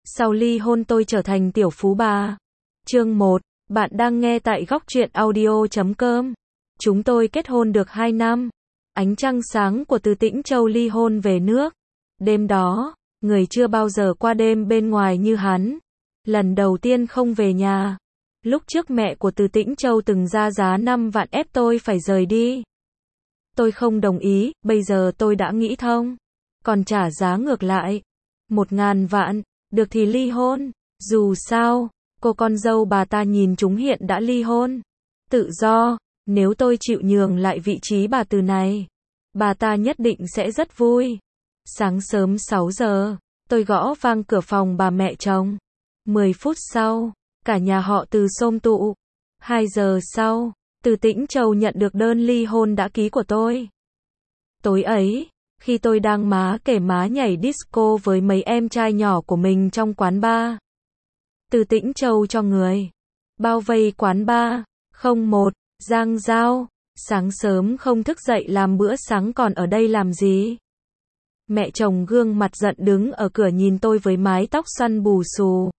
Sau ly hôn tôi trở thành tiểu phú bà. Chương 1, bạn đang nghe tại góc truyện audio.com. Chúng tôi kết hôn được 2 năm. Ánh trăng sáng của Từ Tĩnh Châu ly hôn về nước. Đêm đó, người chưa bao giờ qua đêm bên ngoài như hắn. Lần đầu tiên không về nhà. Lúc trước mẹ của Từ Tĩnh Châu từng ra giá 5 vạn ép tôi phải rời đi. Tôi không đồng ý, bây giờ tôi đã nghĩ thông. Còn trả giá ngược lại. 1.000 vạn, được thì ly hôn. Dù sao, cô con dâu bà ta nhìn chúng hiện đã ly hôn. Tự do, nếu tôi chịu nhường lại vị trí bà Từ này, bà ta nhất định sẽ rất vui. Sáng sớm 6 giờ, tôi gõ vang cửa phòng bà mẹ chồng. 10 phút sau, cả nhà họ Từ xôm tụ. 2 giờ sau, Từ Tĩnh Châu nhận được đơn ly hôn đã ký của tôi. Tối ấy, khi tôi đang má kể má nhảy disco với mấy em trai nhỏ của mình trong quán bar, Từ Tĩnh Châu cho người bao vây quán bar. 01, Giang Giao, sáng sớm không thức dậy làm bữa sáng còn ở đây làm gì? Mẹ chồng gương mặt giận đứng ở cửa nhìn tôi với mái tóc xoăn bù xù.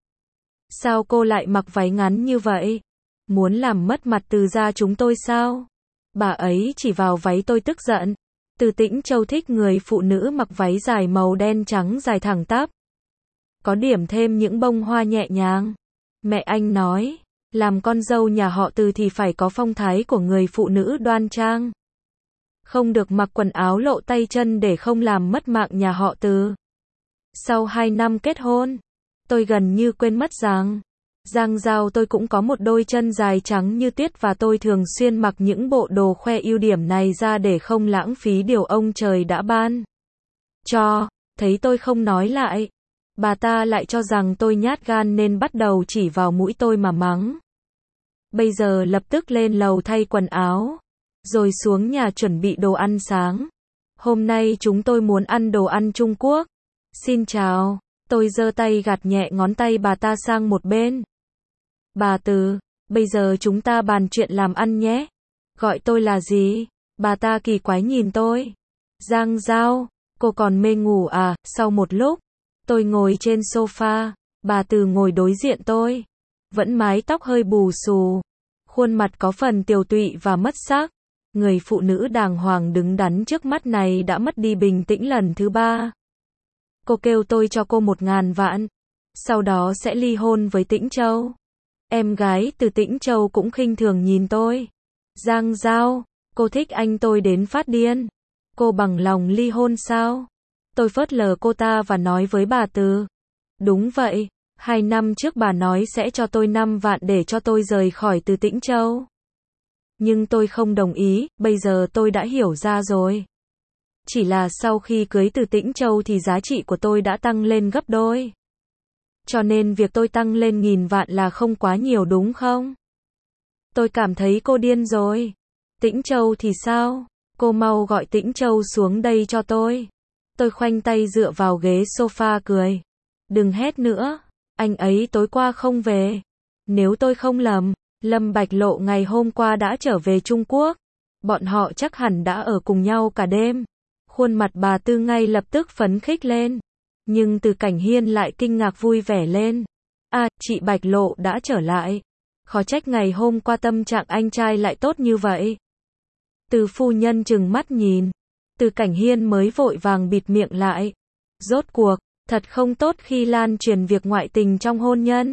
Sao cô lại mặc váy ngắn như vậy? Muốn làm mất mặt Từ gia chúng tôi sao? Bà ấy chỉ vào váy tôi tức giận. Từ Tĩnh Châu thích người phụ nữ mặc váy dài màu đen trắng dài thẳng tắp, có điểm thêm những bông hoa nhẹ nhàng. Mẹ anh nói, làm con dâu nhà họ Từ thì phải có phong thái của người phụ nữ đoan trang. Không được mặc quần áo lộ tay chân để không làm mất mạng nhà họ Từ. Sau 2 năm kết hôn, tôi gần như quên mất rằng Giang Giao tôi cũng có một đôi chân dài trắng như tuyết và tôi thường xuyên mặc những bộ đồ khoe ưu điểm này ra để không lãng phí điều ông trời đã ban cho. Thấy tôi không nói lại, bà ta lại cho rằng tôi nhát gan nên bắt đầu chỉ vào mũi tôi mà mắng. Bây giờ lập tức lên lầu thay quần áo, rồi xuống nhà chuẩn bị đồ ăn sáng. Hôm nay chúng tôi muốn ăn đồ ăn Trung Quốc. Xin chào, tôi giơ tay gạt nhẹ ngón tay bà ta sang một bên. Bà Từ, bây giờ chúng ta bàn chuyện làm ăn nhé. Gọi tôi là gì? Bà ta kỳ quái nhìn tôi. Giang Giao, cô còn mê ngủ à? Sau một lúc, tôi ngồi trên sofa, bà Từ ngồi đối diện tôi. Vẫn mái tóc hơi bù xù, khuôn mặt có phần tiều tụy và mất sắc. Người phụ nữ đàng hoàng đứng đắn trước mắt này đã mất đi bình tĩnh lần thứ 3. Cô kêu tôi cho cô 1.000 vạn, sau đó sẽ ly hôn với Tĩnh Châu. Em gái Từ Tĩnh Châu cũng khinh thường nhìn tôi. Giang Giao, cô thích anh tôi đến phát điên. Cô bằng lòng ly hôn sao? Tôi phớt lờ cô ta và nói với bà Từ. Đúng vậy, 2 năm trước bà nói sẽ cho tôi 5 vạn để cho tôi rời khỏi Từ Tĩnh Châu. Nhưng tôi không đồng ý, bây giờ tôi đã hiểu ra rồi. Chỉ là sau khi cưới Từ Tĩnh Châu thì giá trị của tôi đã tăng lên gấp đôi. Cho nên việc tôi tăng lên 1.000 vạn là không quá nhiều đúng không? Tôi cảm thấy cô điên rồi. Tĩnh Châu thì sao? Cô mau gọi Tĩnh Châu xuống đây cho tôi. Tôi khoanh tay dựa vào ghế sofa cười. Đừng hét nữa, anh ấy tối qua không về. Nếu tôi không lầm, Lâm Bạch Lộ ngày hôm qua đã trở về Trung Quốc. Bọn họ chắc hẳn đã ở cùng nhau cả đêm. Khuôn mặt bà Tư ngay lập tức phấn khích lên. Nhưng Từ Cảnh Hiên lại kinh ngạc vui vẻ lên. À, chị Bạch Lộ đã trở lại. Khó trách ngày hôm qua tâm trạng anh trai lại tốt như vậy. Từ phu nhân trừng mắt nhìn. Từ Cảnh Hiên mới vội vàng bịt miệng lại. Rốt cuộc, thật không tốt khi lan truyền việc ngoại tình trong hôn nhân.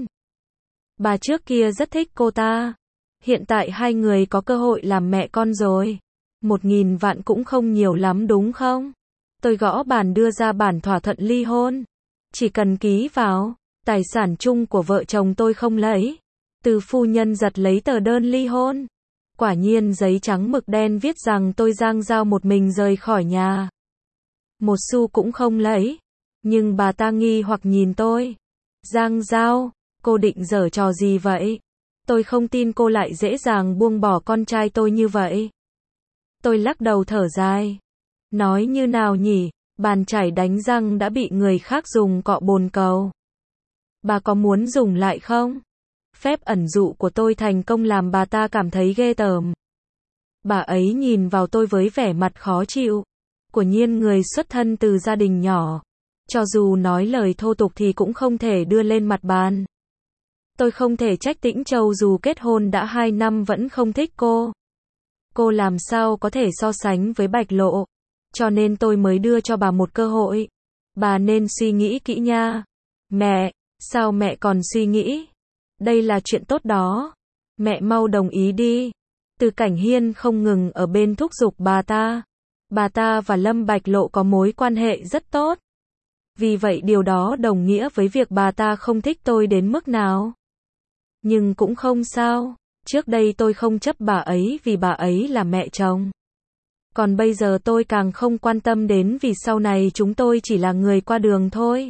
Bà trước kia rất thích cô ta. Hiện tại hai người có cơ hội làm mẹ con rồi. 1.000 vạn cũng không nhiều lắm đúng không? Tôi gõ bàn đưa ra bản thỏa thuận ly hôn. Chỉ cần ký vào, tài sản chung của vợ chồng tôi không lấy. Từ phu nhân giật lấy tờ đơn ly hôn. Quả nhiên giấy trắng mực đen viết rằng tôi Giang Giao một mình rời khỏi nhà. Một xu cũng không lấy. Nhưng bà ta nghi hoặc nhìn tôi. Giang Giao, cô định giở trò gì vậy? Tôi không tin cô lại dễ dàng buông bỏ con trai tôi như vậy. Tôi lắc đầu thở dài. Nói như nào nhỉ, bàn chải đánh răng đã bị người khác dùng cọ bồn cầu. Bà có muốn dùng lại không? Phép ẩn dụ của tôi thành công làm bà ta cảm thấy ghê tởm. Bà ấy nhìn vào tôi với vẻ mặt khó chịu. Quả nhiên người xuất thân từ gia đình nhỏ, Cho dù nói lời thô tục thì cũng không thể đưa lên mặt bàn. Tôi không thể trách Tĩnh Châu dù kết hôn đã 2 năm vẫn không thích cô. Cô làm sao có thể so sánh với Bạch Lộ. Cho nên tôi mới đưa cho bà một cơ hội. Bà nên suy nghĩ kỹ nha. Mẹ, sao mẹ còn suy nghĩ? Đây là chuyện tốt đó. Mẹ mau đồng ý đi. Từ Cảnh Hiên không ngừng ở bên thúc giục bà ta. Bà ta và Lâm Bạch Lộ có mối quan hệ rất tốt. Vì vậy điều đó đồng nghĩa với việc bà ta không thích tôi đến mức nào. Nhưng cũng không sao. Trước đây tôi không chấp bà ấy vì bà ấy là mẹ chồng. Còn bây giờ tôi càng không quan tâm đến vì sau này chúng tôi chỉ là người qua đường thôi.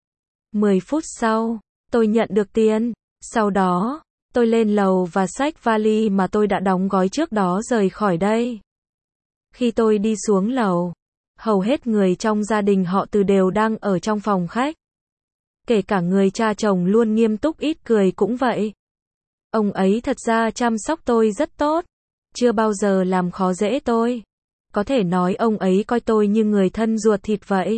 10 phút sau, tôi nhận được tiền. Sau đó, tôi lên lầu và xách vali mà tôi đã đóng gói trước đó rời khỏi đây. Khi tôi đi xuống lầu, hầu hết người trong gia đình họ Từ đều đang ở trong phòng khách. Kể cả người cha chồng luôn nghiêm túc ít cười cũng vậy. Ông ấy thật ra chăm sóc tôi rất tốt. Chưa bao giờ làm khó dễ tôi. Có thể nói ông ấy coi tôi như người thân ruột thịt vậy.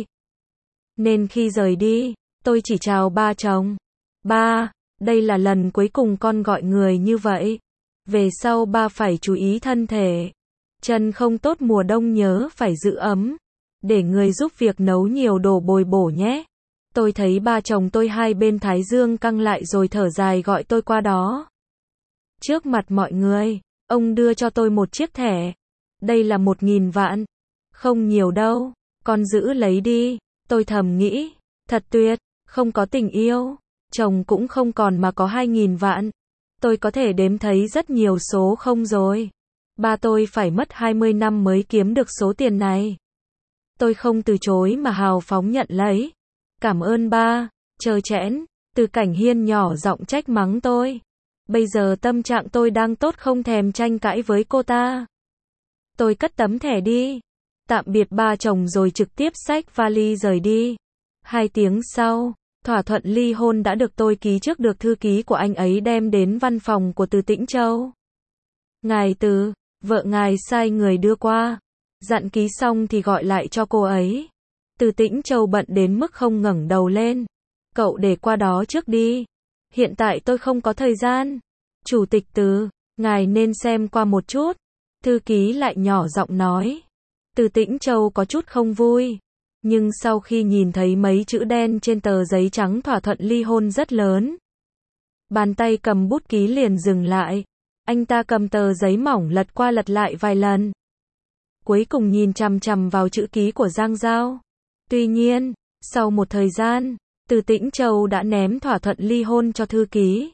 Nên khi rời đi, tôi chỉ chào ba chồng. Ba, đây là lần cuối cùng con gọi người như vậy. Về sau ba phải chú ý thân thể. Chân không tốt mùa đông nhớ phải giữ ấm. Để người giúp việc nấu nhiều đồ bồi bổ nhé. Tôi thấy ba chồng tôi hai bên thái dương căng lại rồi thở dài gọi tôi qua đó. Trước mặt mọi người, ông đưa cho tôi một chiếc thẻ. Đây là 1.000 vạn. Không nhiều đâu, con giữ lấy đi. Tôi thầm nghĩ, thật tuyệt, không có tình yêu. Chồng cũng không còn mà có 2.000 vạn. Tôi có thể đếm thấy rất nhiều số không rồi. Ba tôi phải mất 20 năm mới kiếm được số tiền này. Tôi không từ chối mà hào phóng nhận lấy. Cảm ơn ba, trơ trẽn. Từ Cảnh Hiên nhỏ giọng trách mắng tôi. Bây giờ tâm trạng tôi đang tốt không thèm tranh cãi với cô ta. Tôi cất tấm thẻ đi. Tạm biệt ba chồng rồi trực tiếp xách vali rời đi. 2 tiếng sau, thỏa thuận ly hôn đã được tôi ký trước được thư ký của anh ấy đem đến văn phòng của Từ Tĩnh Châu. Ngài Từ, vợ ngài sai người đưa qua. Dặn ký xong thì gọi lại cho cô ấy. Từ Tĩnh Châu bận đến mức không ngẩng đầu lên. Cậu để qua đó trước đi. Hiện tại tôi không có thời gian. Chủ tịch Từ, ngài nên xem qua một chút. Thư ký lại nhỏ giọng nói. Từ Tĩnh Châu có chút không vui. Nhưng sau khi nhìn thấy mấy chữ đen trên tờ giấy trắng thỏa thuận ly hôn rất lớn. Bàn tay cầm bút ký liền dừng lại. Anh ta cầm tờ giấy mỏng lật qua lật lại vài lần. Cuối cùng nhìn chằm chằm vào chữ ký của Giang Giao. Tuy nhiên, sau một thời gian, Từ Tĩnh Châu đã ném thỏa thuận ly hôn cho thư ký.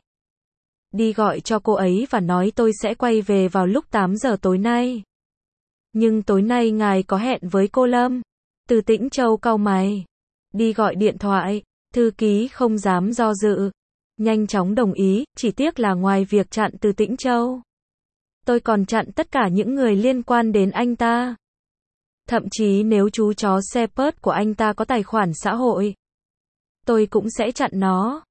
Đi gọi cho cô ấy và nói tôi sẽ quay về vào lúc 8 giờ tối nay. Nhưng tối nay ngài có hẹn với cô Lâm. Từ Tĩnh Châu cau mày. Đi gọi điện thoại, thư ký không dám do dự. Nhanh chóng đồng ý, chỉ tiếc là ngoài việc chặn Từ Tĩnh Châu. Tôi còn chặn tất cả những người liên quan đến anh ta. Thậm chí nếu chú chó Shepherd của anh ta có tài khoản xã hội, tôi cũng sẽ chặn nó.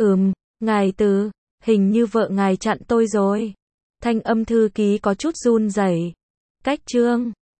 Ngài Từ, hình như vợ ngài chặn tôi rồi. Thanh âm thư ký có chút run rẩy. Cách chương